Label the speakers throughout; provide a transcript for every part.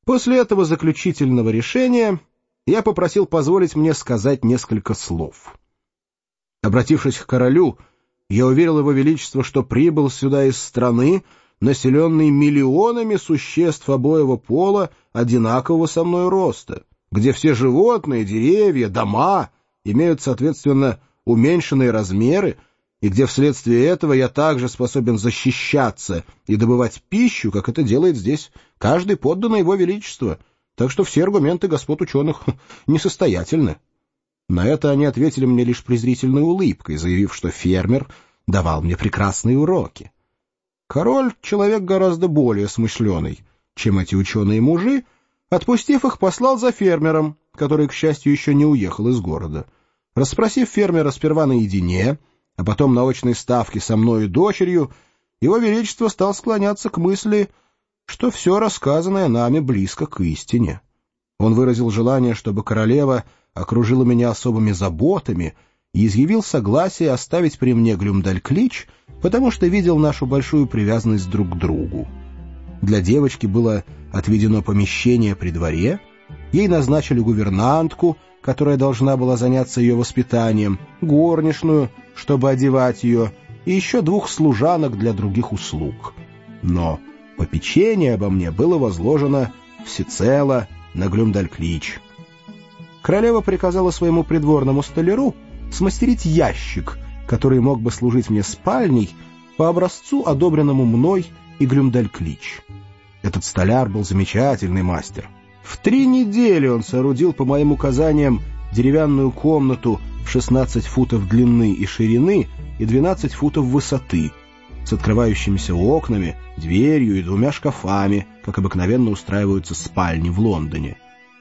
Speaker 1: После этого заключительного решения я попросил позволить мне сказать несколько слов. Обратившись к королю, я уверил его величество, что прибыл сюда из страны, населенной миллионами существ обоего пола, одинакового со мной роста, где все животные, деревья, дома имеют, соответственно, уменьшенные размеры, и где вследствие этого я также способен защищаться и добывать пищу, как это делает здесь каждый подданный его величества, так что все аргументы господ ученых несостоятельны. На это они ответили мне лишь презрительной улыбкой, заявив, что фермер давал мне прекрасные уроки. Король — человек гораздо более смышленый, чем эти ученые-мужи, отпустив их, послал за фермером, который, к счастью, еще не уехал из города. Расспросив фермера сперва наедине, а потом на очной ставке со мной и дочерью, его величество стал склоняться к мысли, что все рассказанное нами близко к истине. Он выразил желание, чтобы королева окружила меня особыми заботами и изъявил согласие оставить при мне Глюмдальклич, потому что видел нашу большую привязанность друг к другу. Для девочки было отведено помещение при дворе, ей назначили гувернантку, которая должна была заняться ее воспитанием, горничную, чтобы одевать ее, и еще 2 служанок для других услуг. Но попечение обо мне было возложено всецело на Глюмдальклич. Королева приказала своему придворному столяру смастерить ящик, который мог бы служить мне спальней по образцу, одобренному мной и Глюмдальклич. Этот столяр был замечательный мастер. В 3 недели он соорудил по моим указаниям деревянную комнату в 16 футов длины и ширины и 12 футов высоты, с открывающимися окнами, дверью и 2 шкафами, как обыкновенно устраиваются спальни в Лондоне.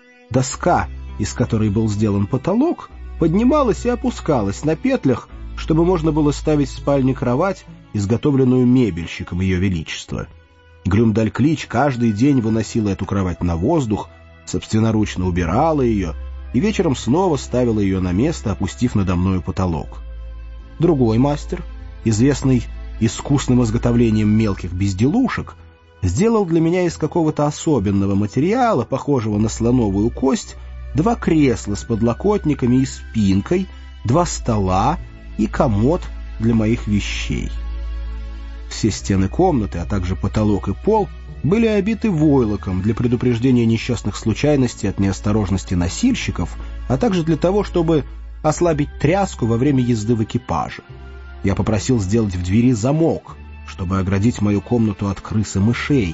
Speaker 1: Доска, из которой был сделан потолок, поднималась и опускалась на петлях, чтобы можно было ставить в спальне кровать, изготовленную мебельщиком Ее Величества. Глюмдальклич каждый день выносила эту кровать на воздух, собственноручно убирала ее и вечером снова ставила ее на место, опустив надо мною потолок. Другой мастер, известный искусным изготовлением мелких безделушек, сделал для меня из какого-то особенного материала, похожего на слоновую кость, 2 кресла с подлокотниками и спинкой, 2 стола и комод для моих вещей. Все стены комнаты, а также потолок и пол были обиты войлоком для предупреждения несчастных случайностей от неосторожности носильщиков, а также для того, чтобы ослабить тряску во время езды в экипаже. Я попросил сделать в двери замок, чтобы оградить мою комнату от крыс и мышей.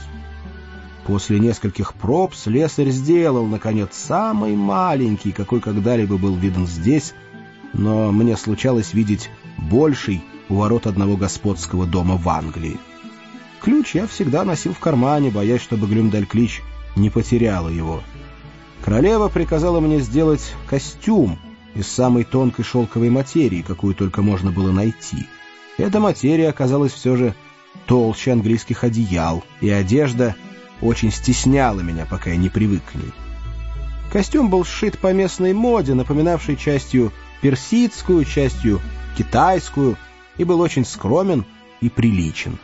Speaker 1: После нескольких проб слесарь сделал, наконец, самый маленький, какой когда-либо был виден здесь, но мне случалось видеть больший у ворот одного господского дома в Англии. Ключ я всегда носил в кармане, боясь, чтобы Глюмдальклич не потеряла его. Королева приказала мне сделать костюм из самой тонкой шелковой материи, какую только можно было найти. Эта материя оказалась все же толще английских одеял, и одежда очень стесняла меня, пока я не привык к ней. Костюм был сшит по местной моде, напоминавшей частью персидскую, частью китайскую, и был очень скромен и приличен.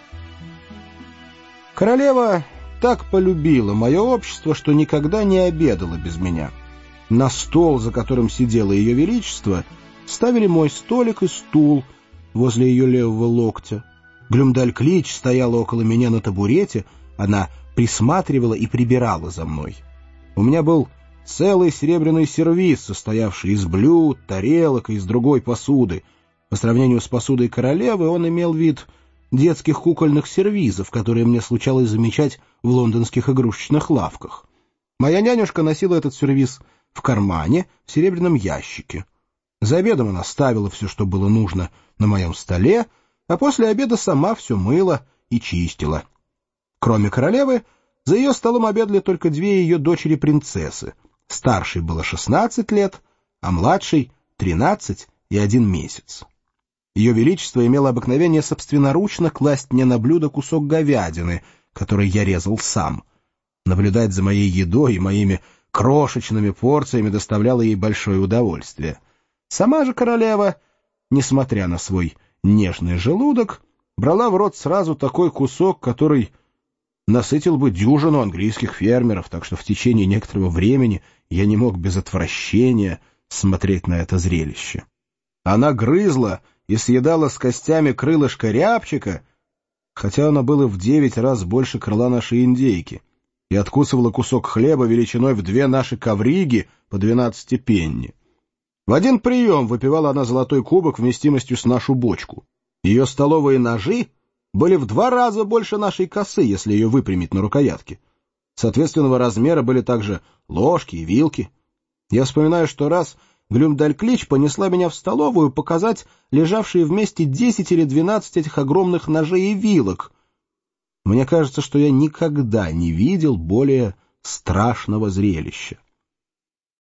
Speaker 1: Королева так полюбила мое общество, что никогда не обедала без меня. На стол, за которым сидело Ее Величество, ставили мой столик и стул возле ее левого локтя. Глюмдальклич стояла около меня на табурете, она присматривала и прибирала за мной. У меня был целый серебряный сервиз, состоявший из блюд, тарелок и из другой посуды. По сравнению с посудой королевы он имел вид детских кукольных сервизов, которые мне случалось замечать в лондонских игрушечных лавках. Моя нянюшка носила этот сервиз в кармане в серебряном ящике. За обедом она ставила все, что было нужно, на моем столе, а после обеда сама все мыла и чистила. Кроме королевы, за ее столом обедали только 2 ее дочери-принцессы. Старшей было 16 лет, а младшей — 13 и 1 месяц. Ее Величество имело обыкновение собственноручно класть мне на блюдо кусок говядины, который я резал сам. Наблюдать за моей едой и моими крошечными порциями доставляло ей большое удовольствие. Сама же королева, несмотря на свой нежный желудок, брала в рот сразу такой кусок, который насытил бы дюжину английских фермеров, так что в течение некоторого времени я не мог без отвращения смотреть на это зрелище. Она грызла и съедала с костями крылышко рябчика, хотя оно было в 9 раз больше крыла нашей индейки, и откусывала кусок хлеба величиной в 2 наши ковриги по 12 пенни. В один прием выпивала она золотой кубок вместимостью с нашу бочку. Ее столовые ножи были в 2 раза больше нашей косы, если ее выпрямить на рукоятке. Соответственного размера были также ложки и вилки. Я вспоминаю, что раз Глюмдальклич понесла меня в столовую показать лежавшие вместе 10 или 12 этих огромных ножей и вилок. Мне кажется, что я никогда не видел более страшного зрелища.